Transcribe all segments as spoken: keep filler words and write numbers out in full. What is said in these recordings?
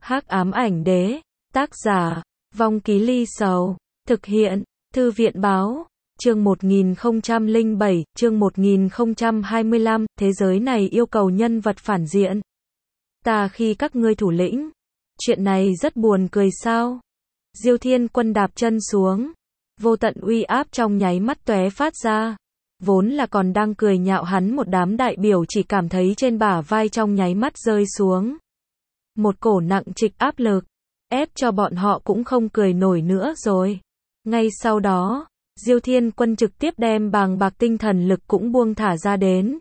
Hắc ám ảnh đế, tác giả, Vong Ký Ly Sầu, thực hiện, Thư viện báo, chương một nghìn không trăm lẻ bảy, chương một nghìn không trăm hai mươi lăm, thế giới này yêu cầu nhân vật phản diện. Ta khi các ngươi thủ lĩnh, chuyện này rất buồn cười sao? Diêu Thiên Quân đạp chân xuống, vô tận uy áp trong nháy mắt tóe phát ra. Vốn là còn đang cười nhạo hắn một đám đại biểu chỉ cảm thấy trên bả vai trong nháy mắt rơi xuống. Một cổ nặng trịch áp lực, ép cho bọn họ cũng không cười nổi nữa rồi. Ngay sau đó, Diêu Thiên Quân trực tiếp đem bàng bạc tinh thần lực cũng buông thả ra đến.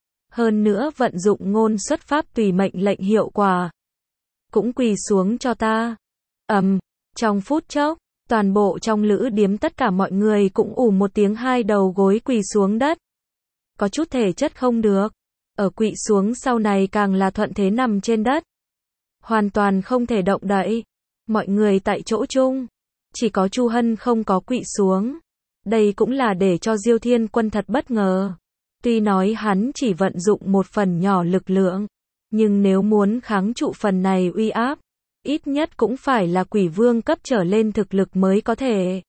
Hơn nữa vận dụng ngôn xuất pháp tùy mệnh lệnh hiệu quả. Cũng quỳ xuống cho ta. Ầm, um, trong phút chốc, toàn bộ trong lữ điếm tất cả mọi người cũng ù một tiếng hai đầu gối quỳ xuống đất. Có chút thể chất không được. Ở quỳ xuống sau này càng là thuận thế nằm trên đất. Hoàn toàn không thể động đậy. Mọi người tại chỗ chung. Chỉ có Chu Hân không có quỳ xuống. Đây cũng là để cho Diêu Thiên Quân thật bất ngờ. Tuy nói hắn chỉ vận dụng một phần nhỏ lực lượng. Nhưng nếu muốn kháng trụ phần này uy áp, ít nhất cũng phải là quỷ vương cấp trở lên thực lực mới có thể.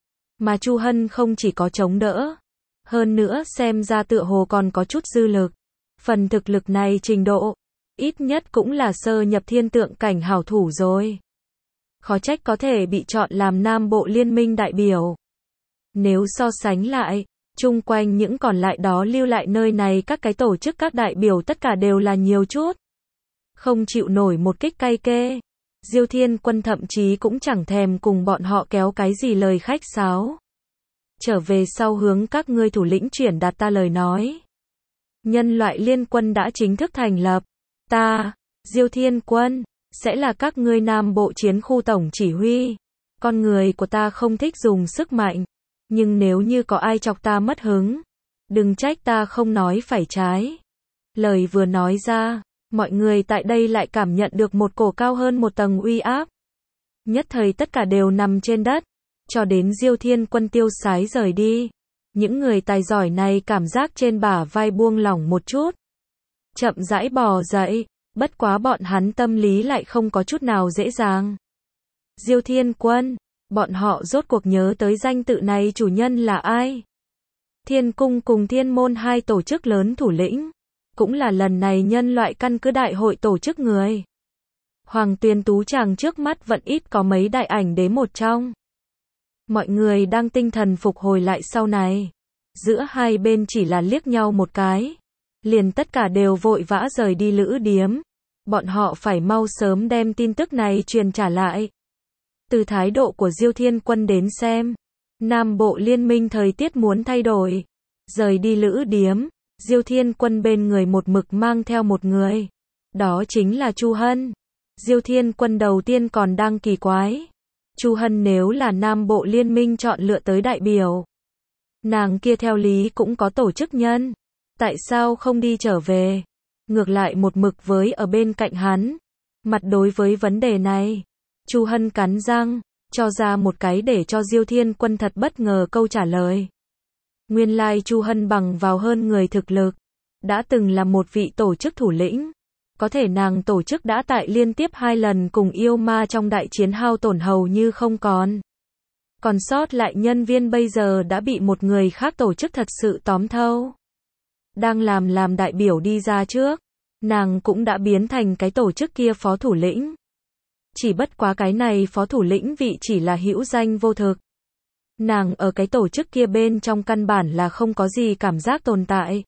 Mà Chu Hân không chỉ có chống đỡ. Hơn nữa xem ra tựa hồ còn có chút dư lực. Phần thực lực này trình độ, ít nhất cũng là sơ nhập thiên tượng cảnh hảo thủ rồi. Khó trách có thể bị chọn làm Nam Bộ Liên minh đại biểu. Nếu so sánh lại, chung quanh những còn lại đó lưu lại nơi này các cái tổ chức các đại biểu tất cả đều là nhiều chút. Không chịu nổi một kích cay kê. Diêu Thiên Quân thậm chí cũng chẳng thèm cùng bọn họ kéo cái gì lời khách sáo. Trở về sau hướng các ngươi thủ lĩnh chuyển đạt ta lời nói. Nhân loại liên quân đã chính thức thành lập. Ta, Diêu Thiên Quân, sẽ là các ngươi Nam Bộ chiến khu tổng chỉ huy. Con người của ta không thích dùng sức mạnh. Nhưng nếu như có ai chọc ta mất hứng, đừng trách ta không nói phải trái. Lời vừa nói ra, mọi người tại đây lại cảm nhận được một cổ cao hơn một tầng uy áp. Nhất thời tất cả đều nằm trên đất, cho đến Diêu Thiên Quân tiêu sái rời đi. Những người tài giỏi này cảm giác trên bả vai buông lỏng một chút. Chậm rãi bò dậy, bất quá bọn hắn tâm lý lại không có chút nào dễ dàng. Diêu Thiên Quân, bọn họ rốt cuộc nhớ tới danh tự này chủ nhân là ai? Thiên Cung cùng Thiên Môn hai tổ chức lớn thủ lĩnh. Cũng là lần này nhân loại căn cứ đại hội tổ chức người. Hoàng Tuyền Tú chàng trước mắt vẫn ít có mấy đại ảnh đế một trong. Mọi người đang tinh thần phục hồi lại sau này. Giữa hai bên chỉ là liếc nhau một cái. Liền tất cả đều vội vã rời đi lữ điếm. Bọn họ phải mau sớm đem tin tức này truyền trả lại. Từ thái độ của Diêu Thiên Quân đến xem, Nam Bộ Liên minh thời tiết muốn thay đổi. Rời đi lữ điếm, Diêu Thiên Quân bên người một mực mang theo một người. Đó chính là Chu Hân. Diêu Thiên Quân đầu tiên còn đang kỳ quái. Chu Hân nếu là Nam Bộ Liên minh chọn lựa tới đại biểu. Nàng kia theo lý cũng có tổ chức nhân. Tại sao không đi trở về? Ngược lại một mực với ở bên cạnh hắn. Mặt đối với vấn đề này, Chu Hân cắn răng, cho ra một cái để cho Diêu Thiên Quân thật bất ngờ câu trả lời. Nguyên lai Chu Hân bằng vào hơn người thực lực, đã từng là một vị tổ chức thủ lĩnh. Có thể nàng tổ chức đã tại liên tiếp hai lần cùng yêu ma trong đại chiến hao tổn hầu như không còn. Còn sót lại nhân viên bây giờ đã bị một người khác tổ chức thật sự tóm thâu. Đang làm làm đại biểu đi ra trước, nàng cũng đã biến thành cái tổ chức kia phó thủ lĩnh. Chỉ bất quá cái này phó thủ lĩnh vị chỉ là hữu danh vô thực. Nàng ở cái tổ chức kia bên trong căn bản là không có gì cảm giác tồn tại.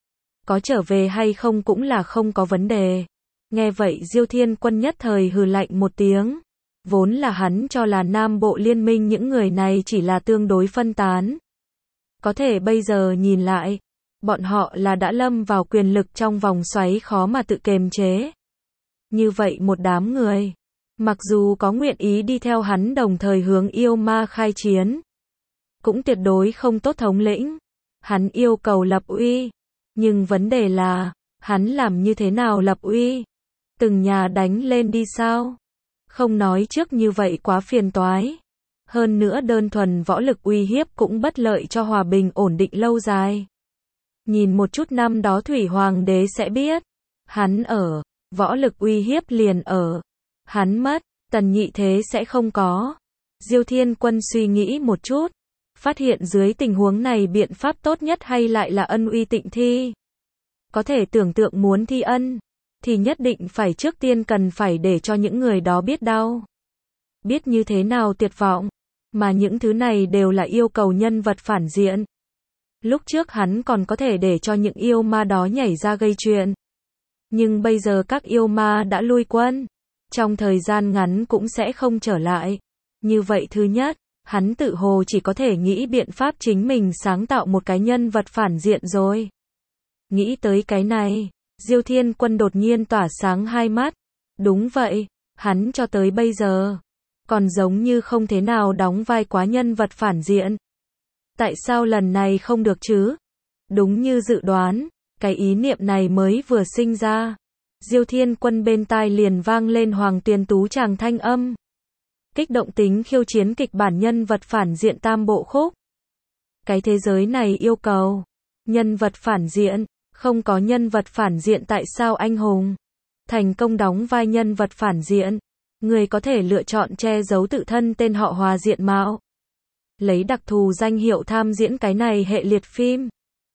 Có trở về hay không cũng là không có vấn đề. Nghe vậy Diêu Thiên Quân nhất thời hừ lạnh một tiếng. Vốn là hắn cho là Nam Bộ Liên minh những người này chỉ là tương đối phân tán. Có thể bây giờ nhìn lại, bọn họ là đã lâm vào quyền lực trong vòng xoáy khó mà tự kiềm chế. Như vậy một đám người, mặc dù có nguyện ý đi theo hắn đồng thời hướng yêu ma khai chiến, cũng tuyệt đối không tốt thống lĩnh. Hắn yêu cầu lập uy. Nhưng vấn đề là, hắn làm như thế nào lập uy? Từng nhà đánh lên đi sao? Không nói trước như vậy quá phiền toái. Hơn nữa đơn thuần võ lực uy hiếp cũng bất lợi cho hòa bình ổn định lâu dài. Nhìn một chút năm đó Thủy Hoàng đế sẽ biết. Hắn ở, võ lực uy hiếp liền ở. Hắn mất, Tần Nhị Thế sẽ không có. Diêu Thiên Quân suy nghĩ một chút, phát hiện dưới tình huống này biện pháp tốt nhất hay lại là ân uy tịnh thi. Có thể tưởng tượng muốn thi ân, thì nhất định phải trước tiên cần phải để cho những người đó biết đau. Biết như thế nào tuyệt vọng, mà những thứ này đều là yêu cầu nhân vật phản diện. Lúc trước hắn còn có thể để cho những yêu ma đó nhảy ra gây chuyện. Nhưng bây giờ các yêu ma đã lui quân, trong thời gian ngắn cũng sẽ không trở lại. Như vậy thứ nhất, hắn tự hồ chỉ có thể nghĩ biện pháp chính mình sáng tạo một cái nhân vật phản diện rồi. Nghĩ tới cái này, Diêu Thiên Quân đột nhiên tỏa sáng hai mắt. Đúng vậy, hắn cho tới bây giờ còn giống như không thế nào đóng vai quá nhân vật phản diện. Tại sao lần này không được chứ? Đúng như dự đoán, cái ý niệm này mới vừa sinh ra. Diêu Thiên Quân bên tai liền vang lên Hoàng Tuyền Tú chàng thanh âm. Kích động tính khiêu chiến kịch bản nhân vật phản diện tam bộ khúc. Cái thế giới này yêu cầu nhân vật phản diện, không có nhân vật phản diện tại sao anh hùng thành công đóng vai nhân vật phản diện, người có thể lựa chọn che giấu tự thân tên họ hòa diện mạo, lấy đặc thù danh hiệu tham diễn cái này hệ liệt phim,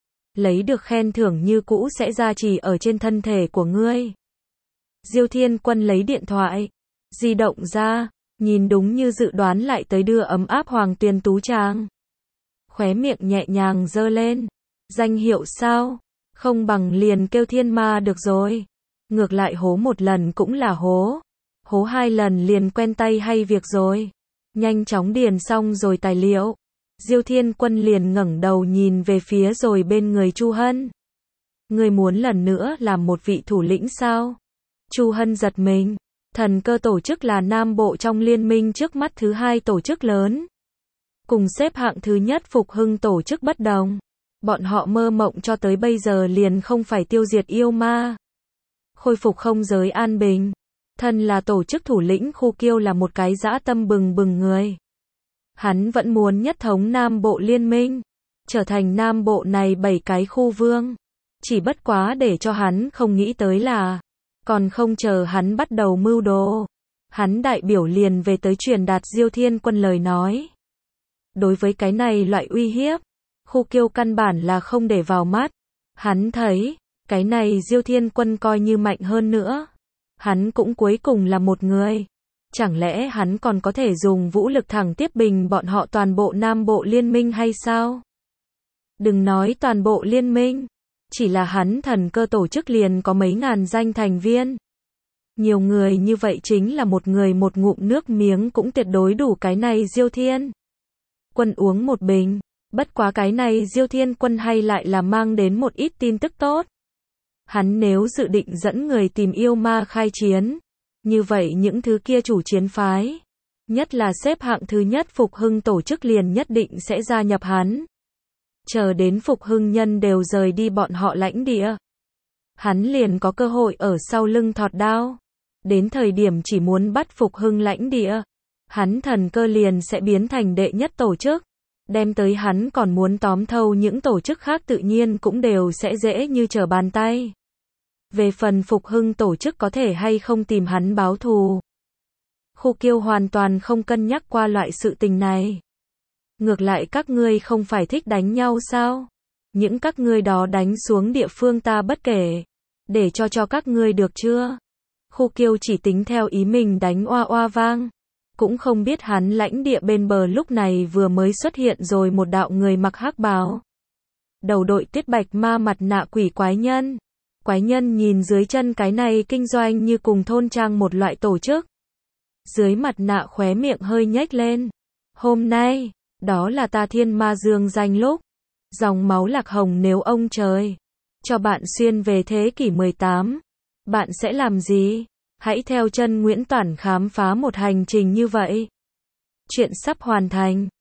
lấy được khen thưởng như cũ sẽ gia trì ở trên thân thể của ngươi. Diêu Thiên Quân lấy điện thoại di động ra, nhìn đúng như dự đoán lại tới đưa ấm áp Hoàng Tuyền Tú chàng. Khóe miệng nhẹ nhàng giơ lên. Danh hiệu sao? Không bằng liền kêu thiên ma được rồi. Ngược lại hố một lần cũng là hố. Hố hai lần liền quen tay hay việc rồi. Nhanh chóng điền xong rồi tài liệu. Diêu Thiên Quân liền ngẩng đầu nhìn về phía rồi bên người Chu Hân. Người muốn lần nữa làm một vị thủ lĩnh sao? Chu Hân giật mình. Thần cơ tổ chức là Nam Bộ trong liên minh trước mắt thứ hai tổ chức lớn. Cùng xếp hạng thứ nhất Phục Hưng tổ chức bất đồng. Bọn họ mơ mộng cho tới bây giờ liền không phải tiêu diệt yêu ma, khôi phục không giới an bình. Thân là tổ chức thủ lĩnh Khu Kiêu là một cái dã tâm bừng bừng người. Hắn vẫn muốn nhất thống Nam Bộ liên minh, trở thành Nam Bộ này bảy cái khu vương. Chỉ bất quá để cho hắn không nghĩ tới là, còn không chờ hắn bắt đầu mưu đồ, hắn đại biểu liền về tới truyền đạt Diêu Thiên Quân lời nói. Đối với cái này loại uy hiếp, Khu Kiêu căn bản là không để vào mắt. Hắn thấy, cái này Diêu Thiên Quân coi như mạnh hơn nữa. Hắn cũng cuối cùng là một người. Chẳng lẽ hắn còn có thể dùng vũ lực thẳng tiếp bình bọn họ toàn bộ Nam Bộ liên minh hay sao? Đừng nói toàn bộ liên minh, chỉ là hắn thần cơ tổ chức liền có mấy ngàn danh thành viên. Nhiều người như vậy chính là một người một ngụm nước miếng cũng tuyệt đối đủ cái này Diêu Thiên Quân uống một bình. Bất quá cái này Diêu Thiên Quân hay lại là mang đến một ít tin tức tốt. Hắn nếu dự định dẫn người tìm yêu ma khai chiến, như vậy những thứ kia chủ chiến phái, nhất là xếp hạng thứ nhất Phục Hưng tổ chức liền nhất định sẽ gia nhập hắn. Chờ đến Phục Hưng nhân đều rời đi bọn họ lãnh địa, hắn liền có cơ hội ở sau lưng thọt đao. Đến thời điểm chỉ muốn bắt Phục Hưng lãnh địa, hắn thần cơ liền sẽ biến thành đệ nhất tổ chức. Đem tới hắn còn muốn tóm thâu những tổ chức khác tự nhiên cũng đều sẽ dễ như trở bàn tay. Về phần Phục Hưng tổ chức có thể hay không tìm hắn báo thù, Khu Kiêu hoàn toàn không cân nhắc qua loại sự tình này. Ngược lại các ngươi không phải thích đánh nhau sao? Những các ngươi đó đánh xuống địa phương ta bất kể, để cho cho các ngươi được chưa? Khu Kiêu chỉ tính theo ý mình đánh oa oa vang. Cũng không biết hắn lãnh địa bên bờ lúc này vừa mới xuất hiện rồi một đạo người mặc hắc bào. Đầu đội tuyết bạch ma mặt nạ quỷ quái nhân. Quái nhân nhìn dưới chân cái này kinh doanh như cùng thôn trang một loại tổ chức. Dưới mặt nạ khóe miệng hơi nhếch lên. Hôm nay, đó là ta thiên ma dương danh lúc. Dòng máu lạc hồng nếu ông trời cho bạn xuyên về thế kỷ mười tám. Bạn sẽ làm gì? Hãy theo chân Nguyễn Toản khám phá một hành trình như vậy. Chuyện sắp hoàn thành.